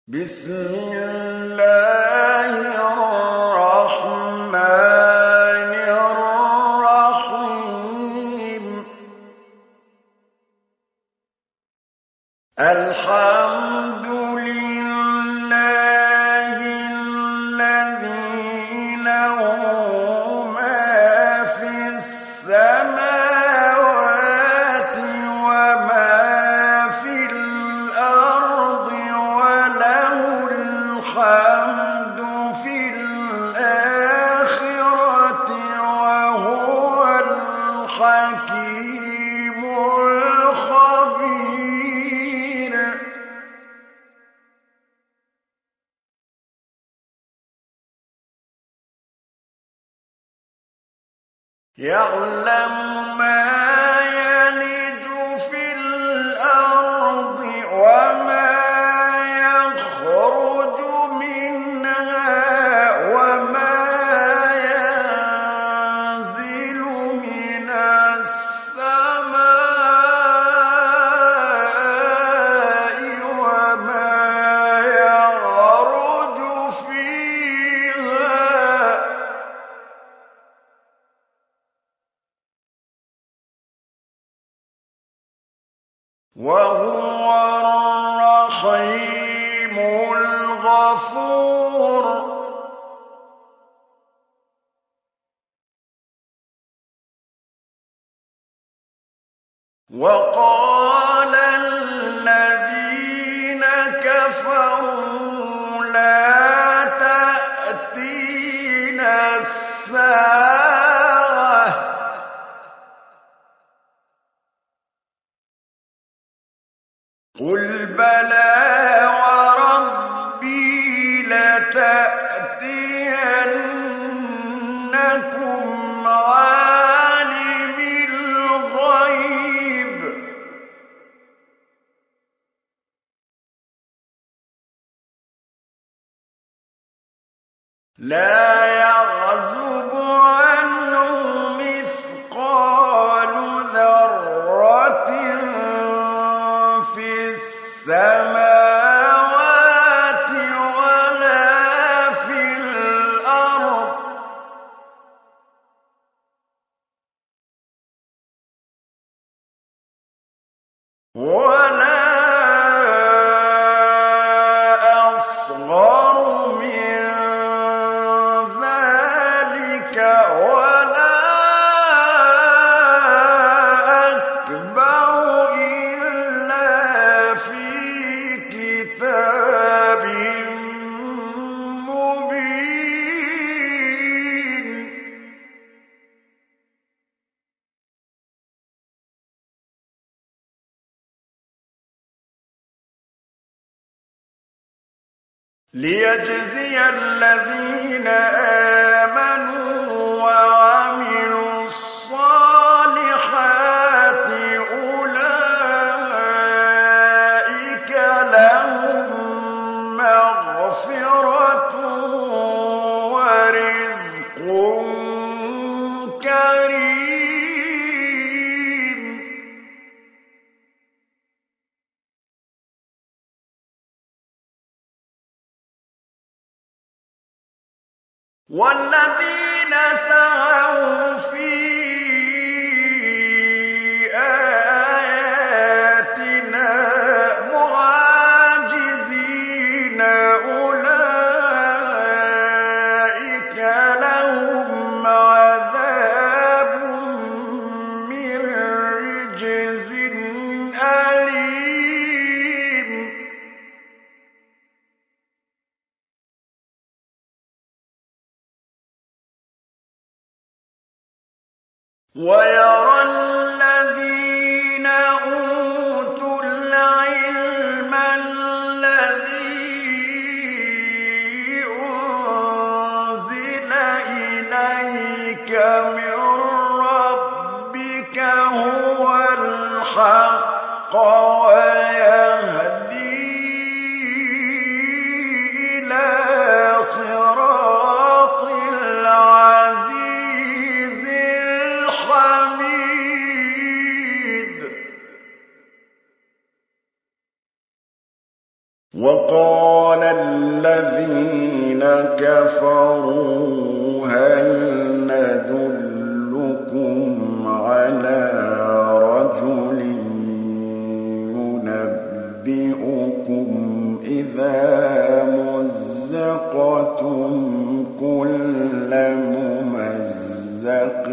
بسم الله الرحمن الرحيم الحمد لله الذي له ما في السماوات وما في الأرض وله الحمد في الآخرة وهو الحكيم الخبير يعلم ما يلج في الأرض وما يخرج منها وما ينزل من السماء وما يعرج فيها وهو الرحيم الغفور وقال الذين كفروا لا تأتينا الساعة قل بلى وربي لتأتينكم عالم الغيب لا يعزب عنه مثقال ذرة في السماوات ولا في الأرض ولا أصغر من ذلك ولا أكبر إلا في كتاب مبين ليجزي الذين آمنوا وعملوا الصالحات أولئك لهم مغفرة ورزق كريم والذين سعوا في آياتنا معاجزين أولئك لهم عذاب من رجز أليم ويرى الذين أوتوا العلم الذي أنزل إليك من ربك هو الحق ويهدي إلى صراط العزيز الحميد وقال الذين كفروا هل ندلكم على رجل ينبئكم إذا مزقتم كل ممزق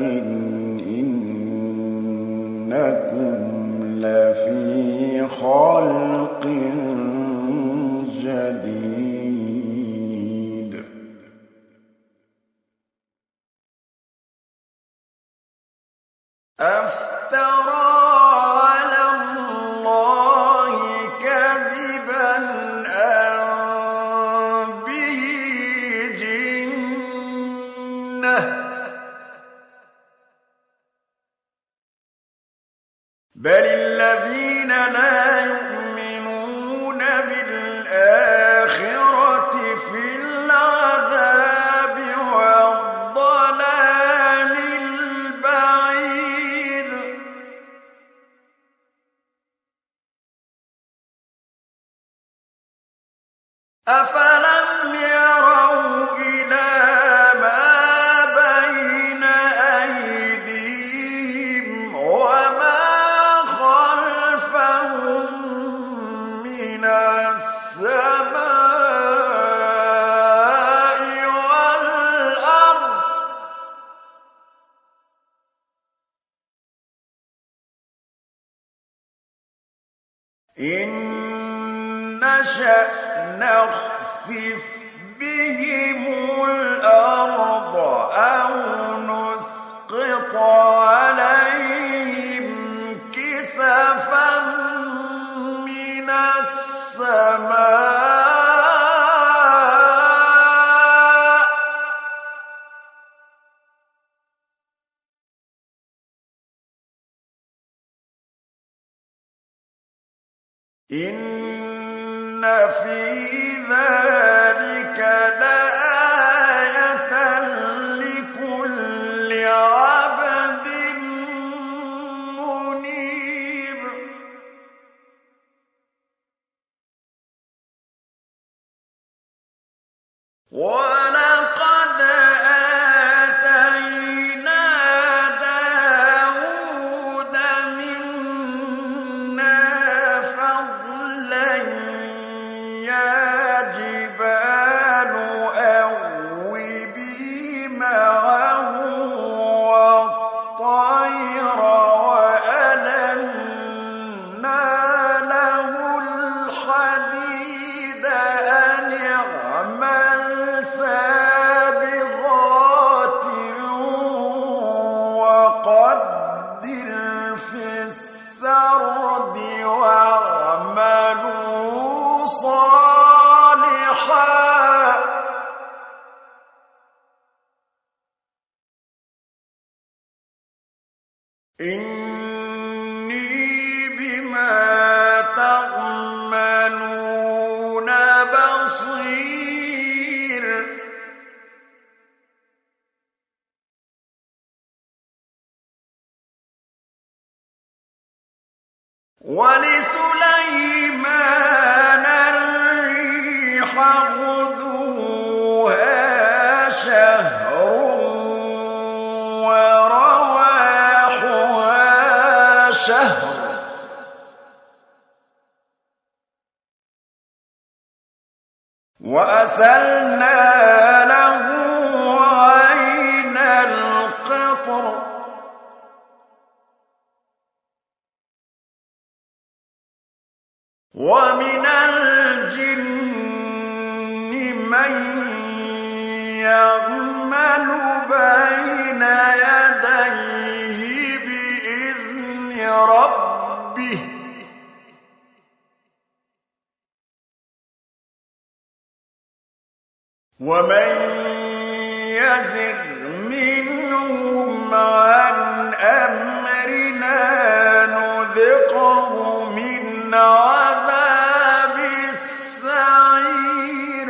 إنكم لفي خلق جديد أفترى على الله كذبا أم به جنة بل الذين لا يؤمنون بالآخرة في العذاب والضلال البعيد أفلم يروا إلى ما بين أيديهم وما خلفهم من السماء والأرض إن نشأ نخسف بهم الأرض أو نسقط عليهم كسفا من السماء إن في ذلك لآية لكل عبد منيب ولقد آتينا داود منا فضلا يا جبال أوبي معه والطير وألنا له الحديد أن اعمل سابغات وقدر في السرد واعملوا صالحا إني بما تعملون بصير ولسليمان الريح غدوها شهر ورواحها شهر وأسلنا له عين القطر ومن الجن من يعمل بين يديه بإذن ربه ومن يزغ منهم عن أمرنا نذقه من عذاب السعير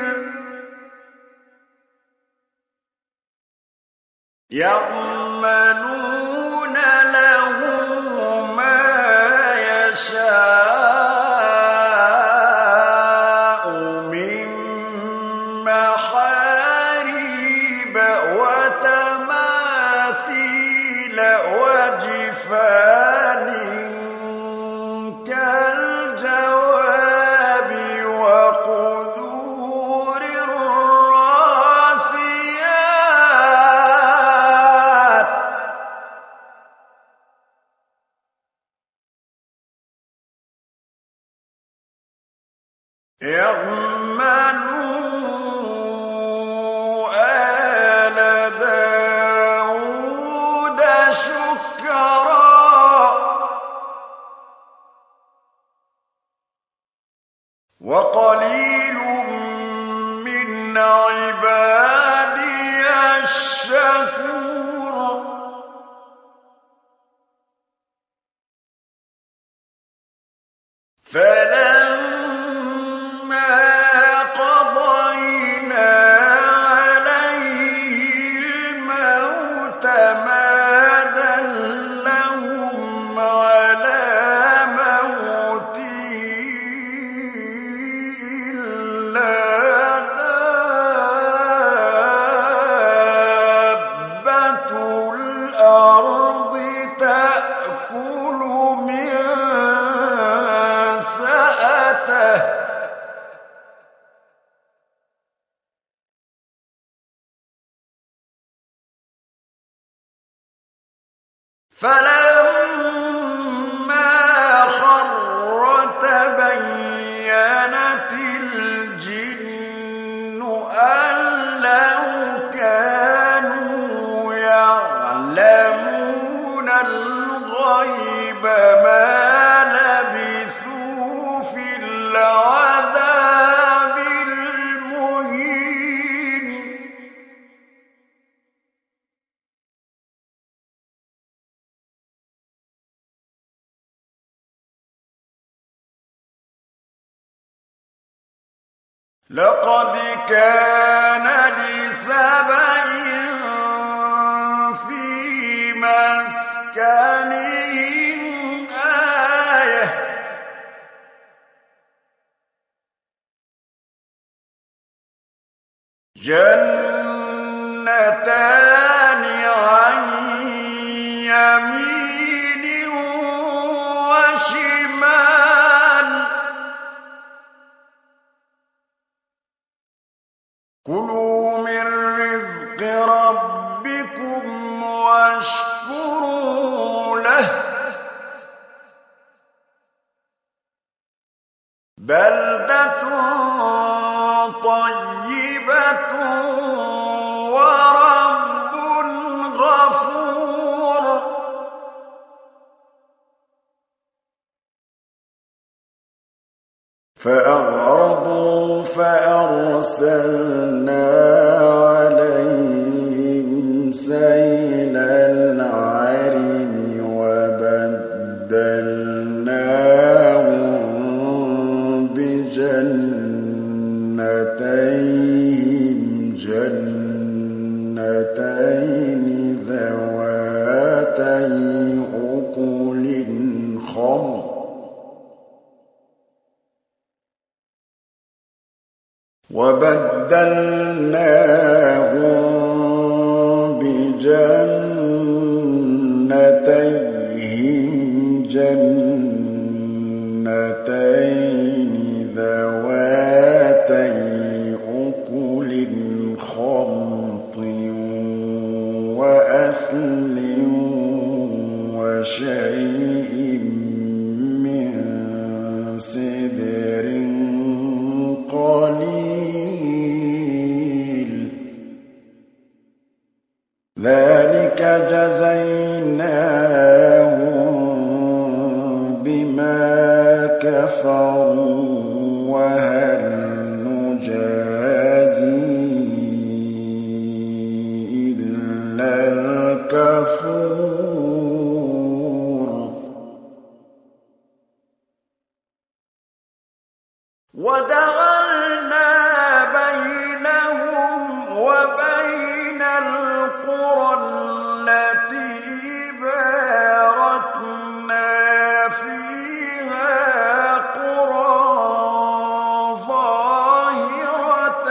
يعملون له ما يشاء اعملوا آل داود شكرا وقليل من عبادي الشكور فلما قضينا عليه الموت ما دلهم على موته إلا دابة الأرض تأكل من سأته فلما خر تبينت الجن أن لو كانوا يعلمون الغيب ما لبثوا في العذاب المهين لقد كان لسبإ في مسكنهم آية جنتان عن يمين وشمال كلوا من رزق ربكم واشكروا له بلدة طيبة ورب غفور فأعرضوا فأرسلنا عليهم سيل العرم وبدلناهم بجنتين ذواتي أكل خمر وبدلناهم بجنتيهم جنتين ذواتي أكل خمط وأثل وشيء من سدر قليل ذلك جزيناهم بما كفروا وهل نجازي إلا الكفور وجعلنا بينهم وبين القرى التي باركنا فيها قرى ظاهرة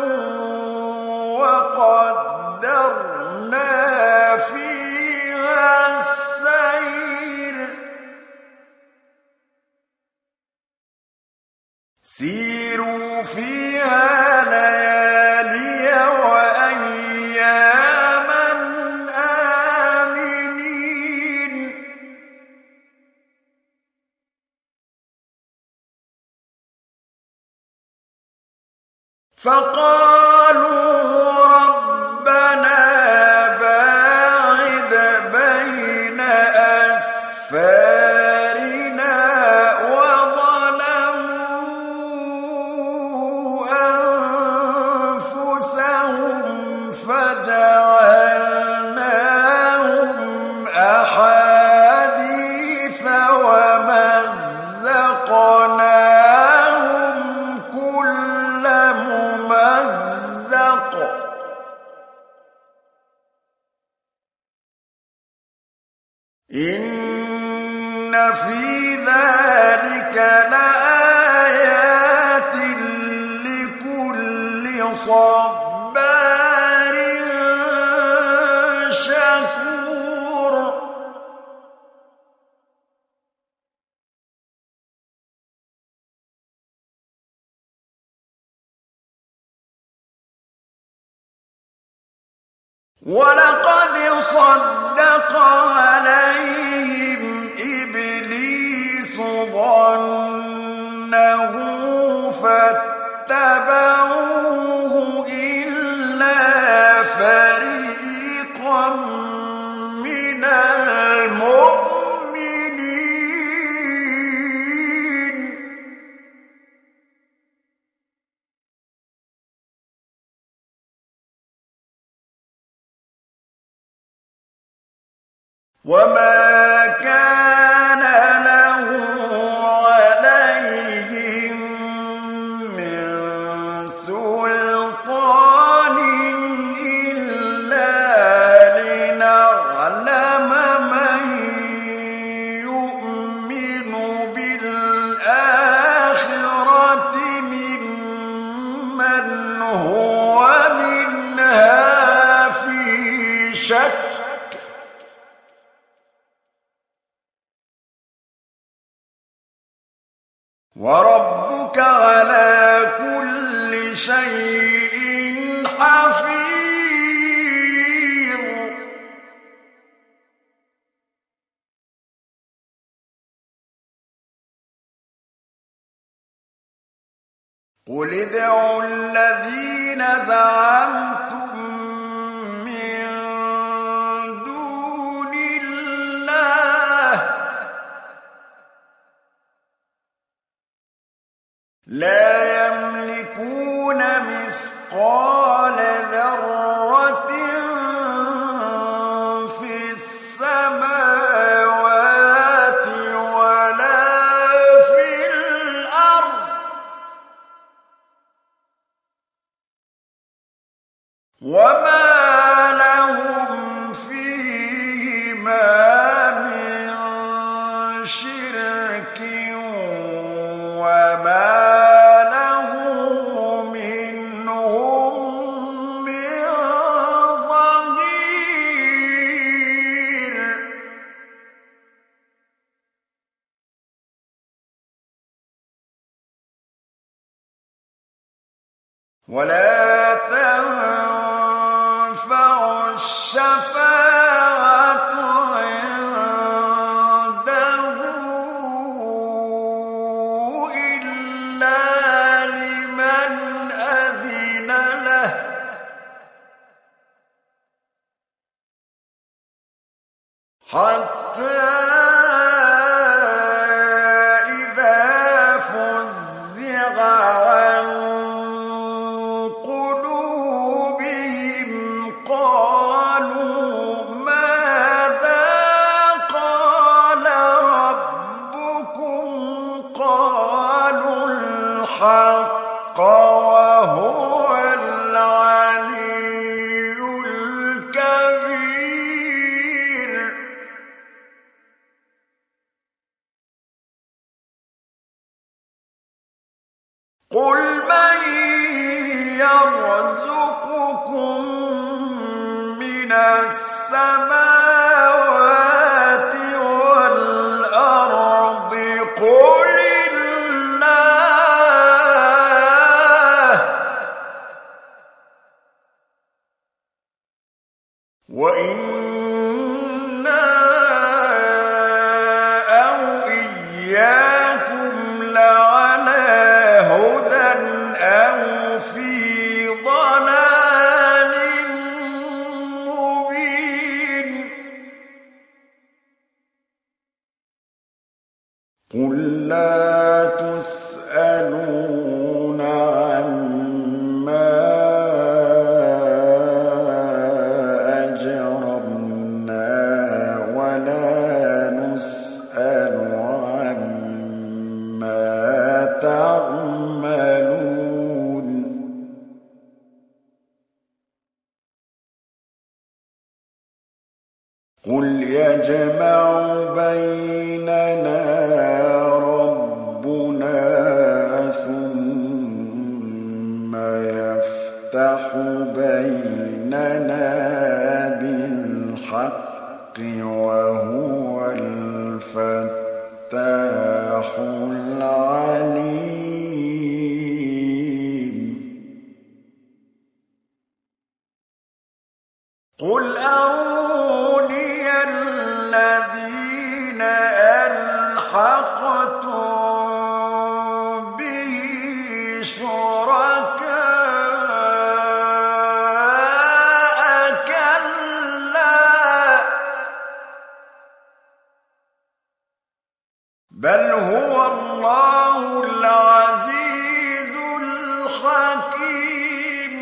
وقدرنا فيها السير سيروا فيها ليالي وأياما آمنين فقالوا ربنا باعد بين أسفارنا وظلموا أنفسهم فجعلناهم أحاديث ومزقناهم كل ممزق إن في ذلك لآيات لكل صبار شكور ولقد صدق عليهم إبليس ظنه فاتبعوه إلا فريقا من المؤمنين وما كان له عليهم من سلطان إلا لنعلم من يؤمن بالآخرة ممن هو منها في شك وربك على كل شيء حفيظ قل ادعوا الذين زعمتم من دون الله لا يملكون مثقال ذرة في السماوات ولا في الأرض وما لهم فيهما من شرك وما ولا تنفع الشفاعة عنده إلا لمن أذن له حتى إذا فزع عن وهو العلي الكبير قل من يرزقكم من السماوات والأرض قل وإنا أو إياكم لعلى هدى أو في قل يجمع بيننا ربنا ثم يفتح بيننا بالحق وهو الفتاح العليم قل أروني الذين ألحقتم به شركاء كلا بل هو الله العزيز الحكيم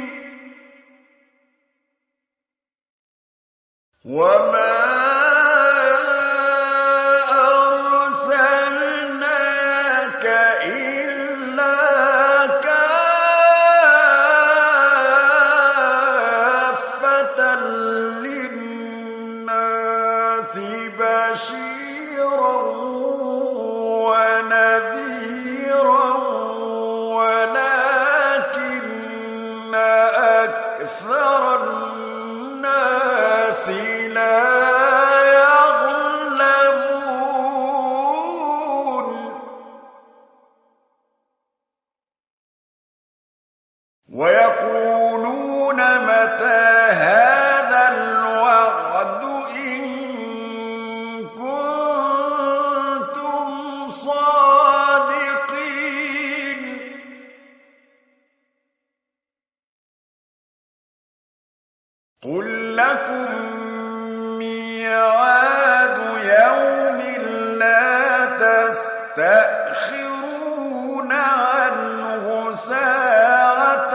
وما أرسلناك إلا كافة للناس بشيرا ونذيرا ولكن أكثر الناس لا يعلمون ويقولون متى هذا الوعد إن كنتم صادقين قل لكم ميعاد يوم لا تستأخرون عنه ساعة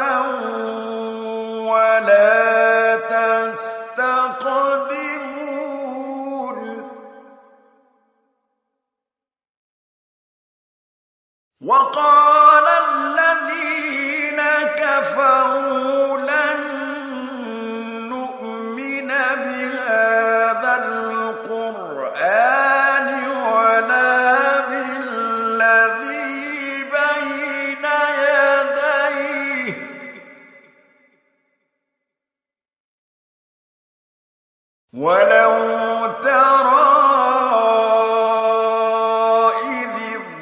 ولا تستقدمون وقال الذين كفروا لن نؤمن بهذا القرآن ولا بالذي بين يديه ولو ترى إذ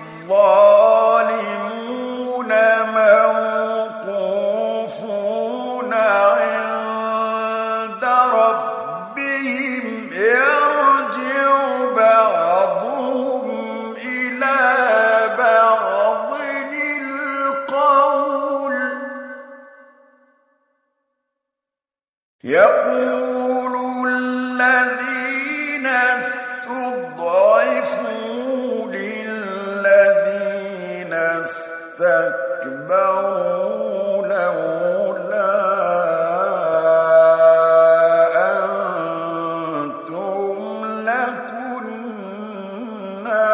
الظالمون موقوفون عند ربهم يرجع بعضهم إلى بعض القول يقول الذين استضعفوا للذين استكبروا لولا أنتم لكنا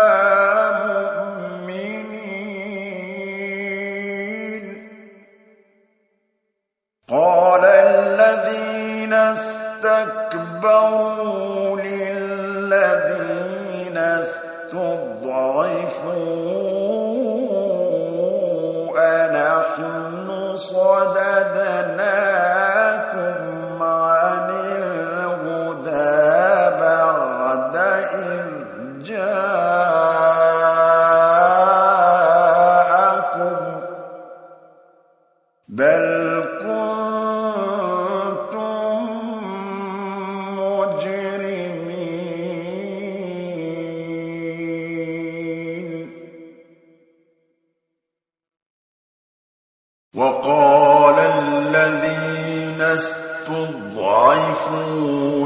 مؤمنين قال الذين استكبروا للذين استضعفوا أنحن صددناكم عن الهدى بعد إذ جاءكم بل كنتم مجرمين وقال الذين استضعفوا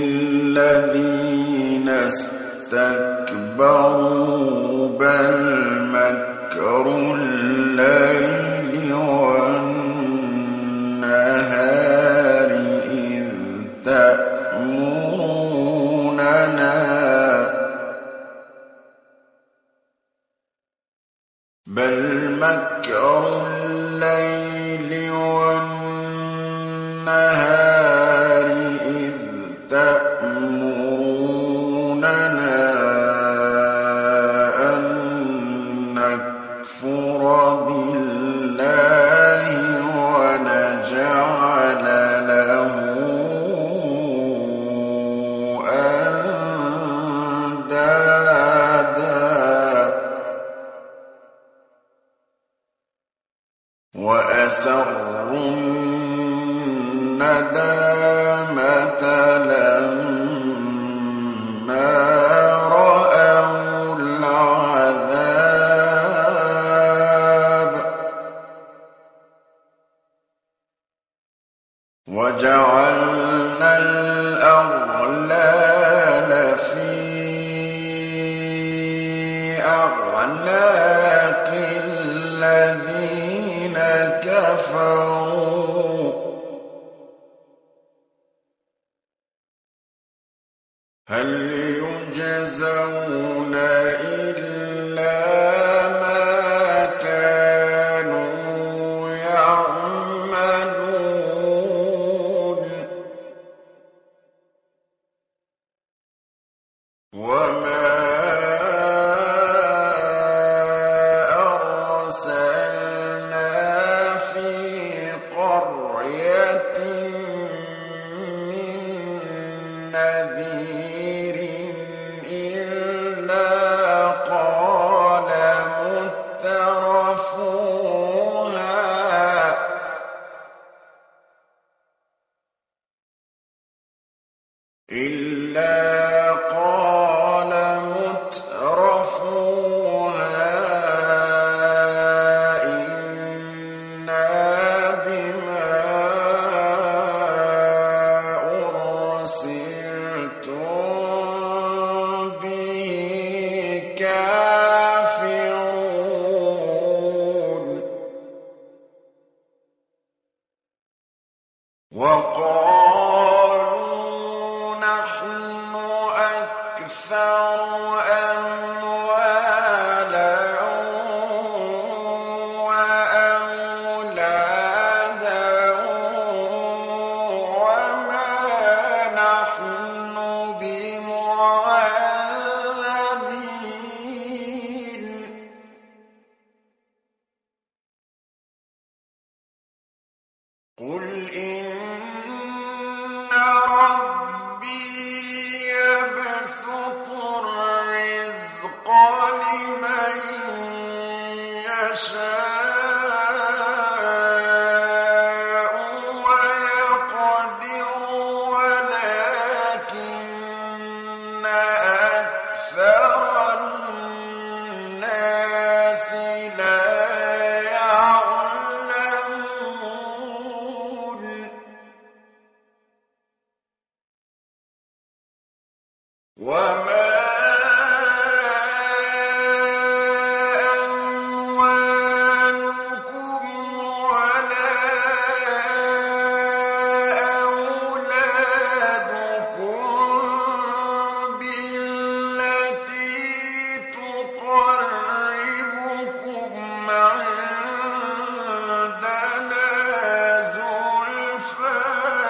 للذين استكبروا بل مكر الليل والنهار إذ تأمروننا بل مكر الليل والنهار إذ تأمروننا وأسروا الندامة لما رأوا العذاب وجعلنا الأغلال في أعناق الذين كفروا هل يجزون إلا ما كانوا يعملون وما أرسلنا في قرية من نذير إلا قال مترفوها إنا بما أرسلتم به كافرون وقالوا نحن أكثر أموالا وأولادا وما نحن بمعذبين قل إن ربي يبسط الرزق لمن يشاء ويقدر ولكن أكثر الناس لا يعلمون وما أموالكم ولا أولادكم بالتي تقربكم عندنا زلفى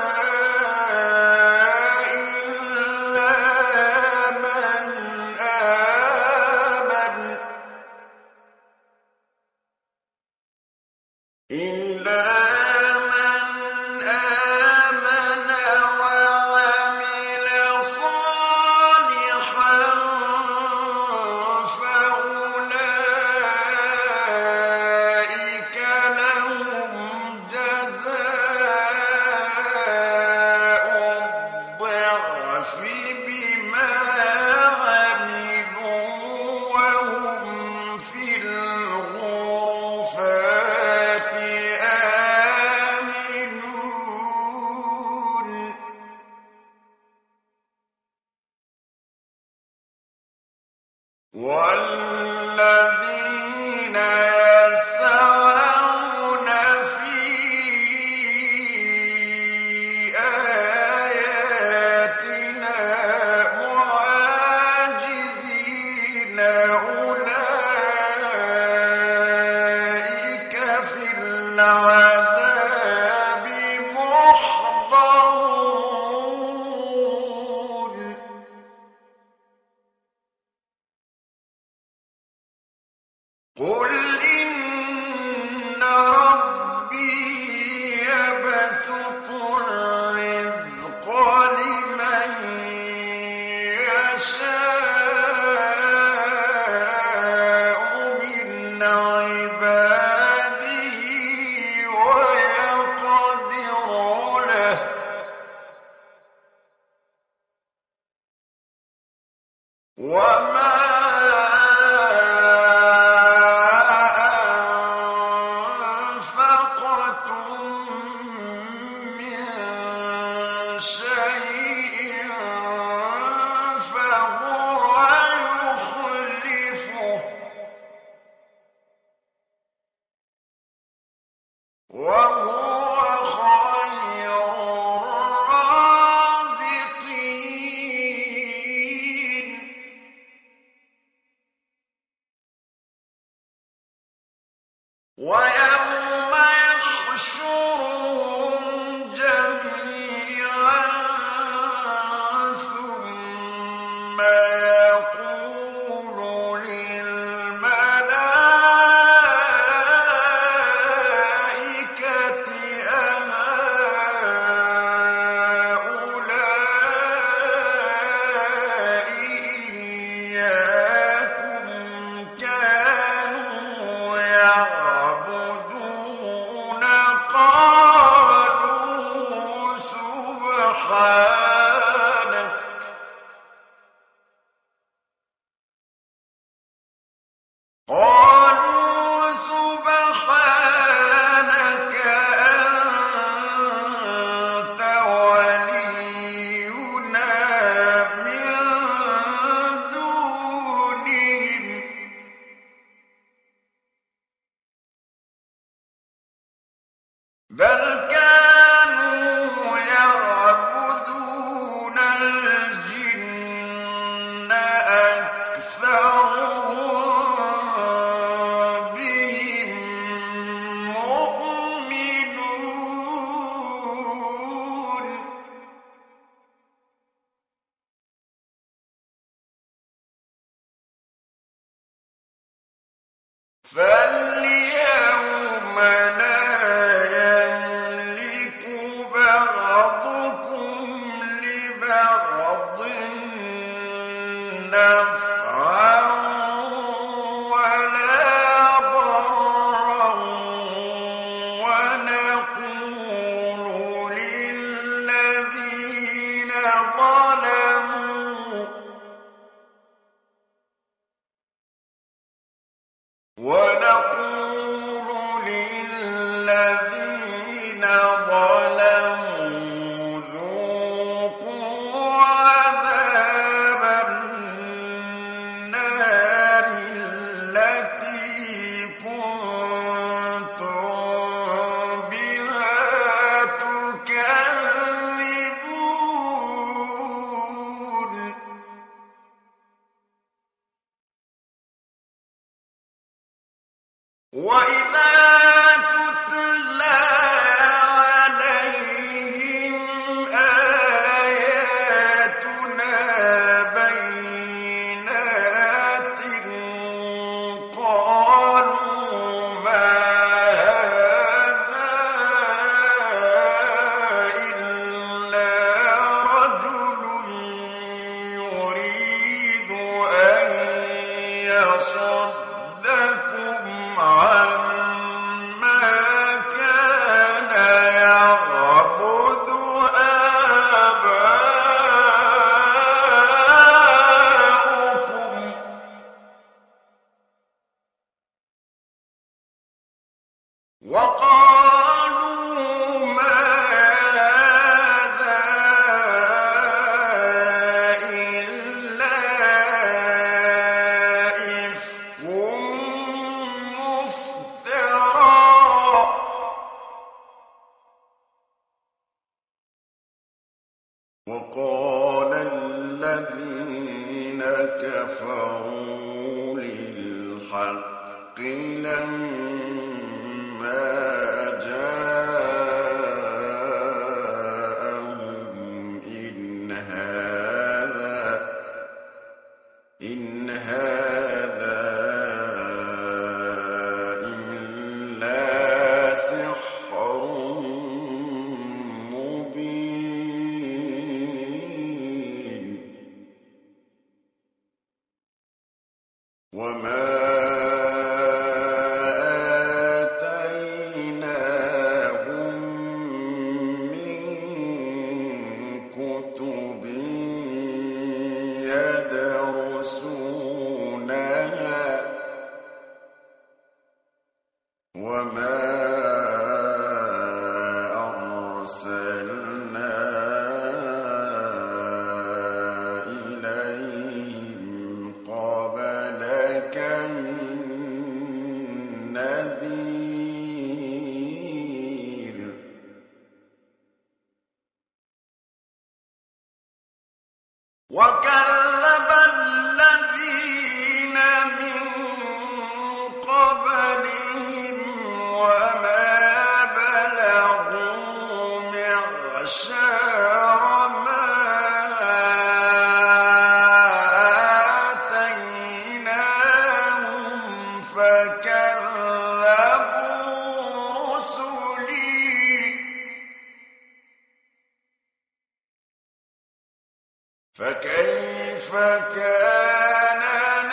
إلا من آمن وعمل صالحا فأولئك لهم جزاء الضعف بما عملوا وهم في الغرفات آمنون والذين يسعون في آياتنا معاجزين أولئك في العذاب محضرون قل إن ربي يبسط الرزق لمن يشاء من عباده وهو خير الرازقين ويوم يحشرهم جميعا ثم يقول للملائكة أهؤلاء إياكم كانوا يعبدون قالوا سبحانك أنت ولينا من دونهم بل كانوا يعبدون الجن أكثرهم بهم مؤمنون فاليوم لا يملك بعضكم لبعض نفعا ولا ضرا ونقول للذين ظلموا ذوقوا عذاب النار التي كنتم بها تكذبون وإذا تتلى عليهم آياتنا بينات قالوا ما هذا إلا رجل يريد أن يصدكم عما كان يعبد آباؤكم وقالوا ما هذا إلا إفك مفترى وقال الذين كفروا للحق لما جاءهم إن هذا إلا سحر مبين فكيف كان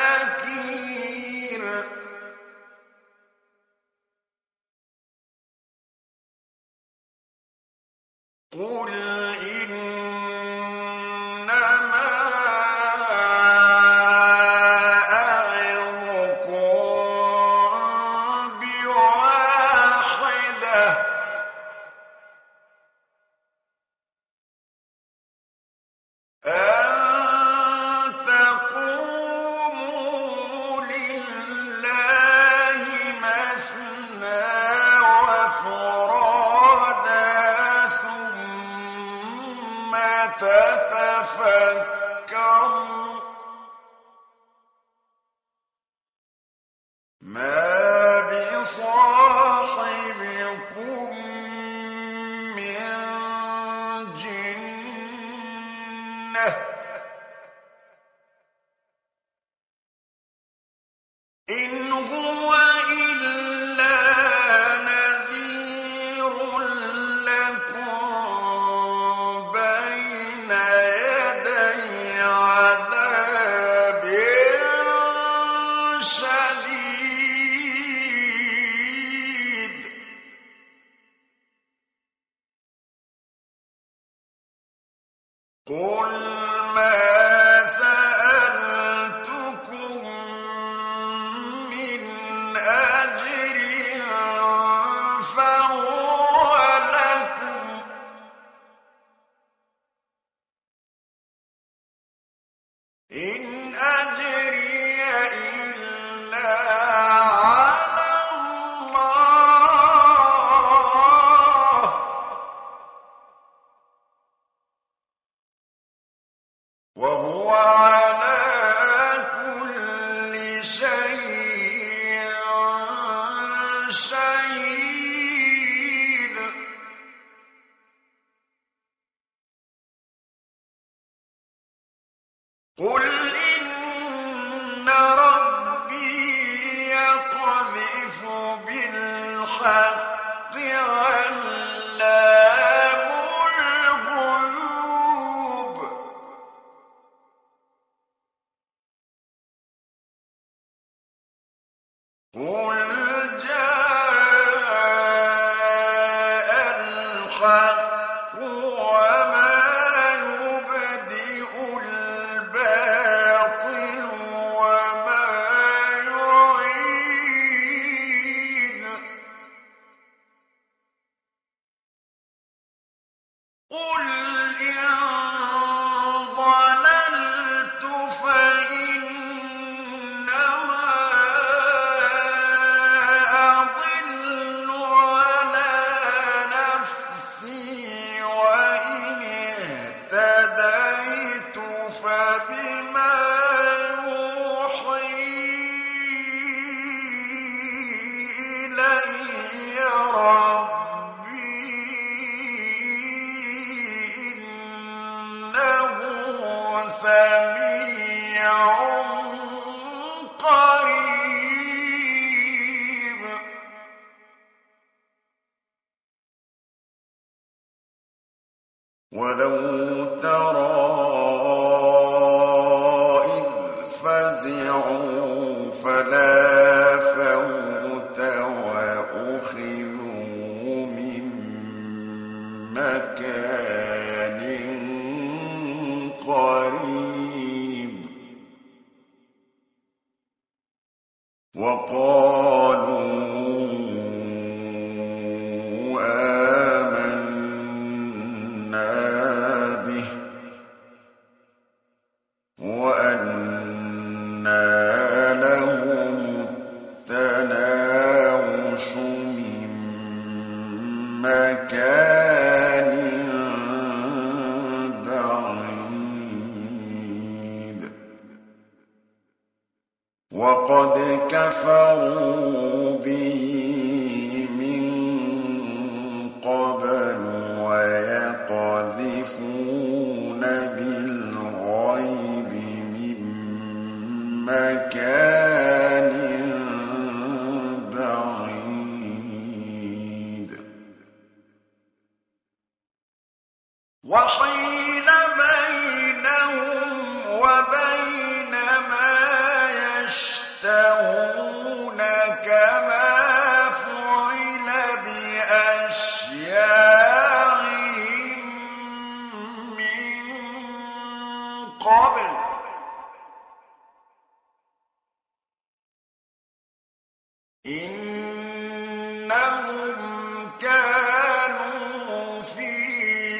نكير قل إنما أعظكم بواحدة أن تقوموا لله مثنى وفرادا ثم تتفكروا ما بصاحبكم من جنة إن هو إلا نذير لكم بين يدي عذاب شديد قل ما سألتكم من أجر فهو لكم إن أجري إلا على الله وهو على كل شيء شهيد قل إن ربي يقذف بالحق علام الغيوب قل جاء الحق وما يبدئ الباطل وما يعيد قل إن ضللت فإنما أضل على نفسي وإن اهتديت فبما يوحي إلي ربي إنه سميع قريب ولو ترى إذ فزعوا فلا فوت وأخذوا من مكان قريب وقالوا آمنا به وأنى لهم التناوش من مكان بعيد وقد كفروا به من قبل ويقذفون بالغيب من مكان بعيد وحيل بينهم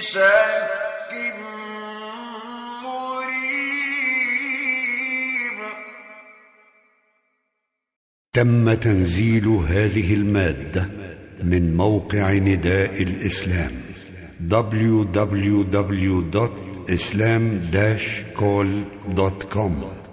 شك مريب. تم تنزيل هذه المادة من موقع نداء الإسلام www.islam-call.com